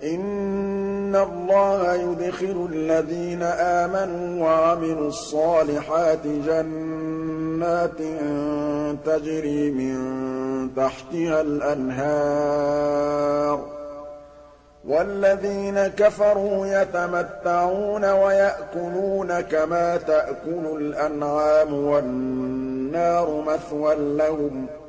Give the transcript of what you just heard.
إِنَّ اللَّهَ يُدْخِلُ الَّذِينَ آمَنُوا وَعَمِلُوا الصَّالِحَاتِ جَنَّاتٍ تَجْرِي مِن تَحْتِهَا الْأَنْهَارُ ۖ وَالَّذِينَ كَفَرُوا يَتَمَتَّعُونَ وَيَأْكُلُونَ كَمَا تَأْكُلُ الْأَنْعَامُ وَالنَّارُ مَثْوًى لَّهُمْ ۖ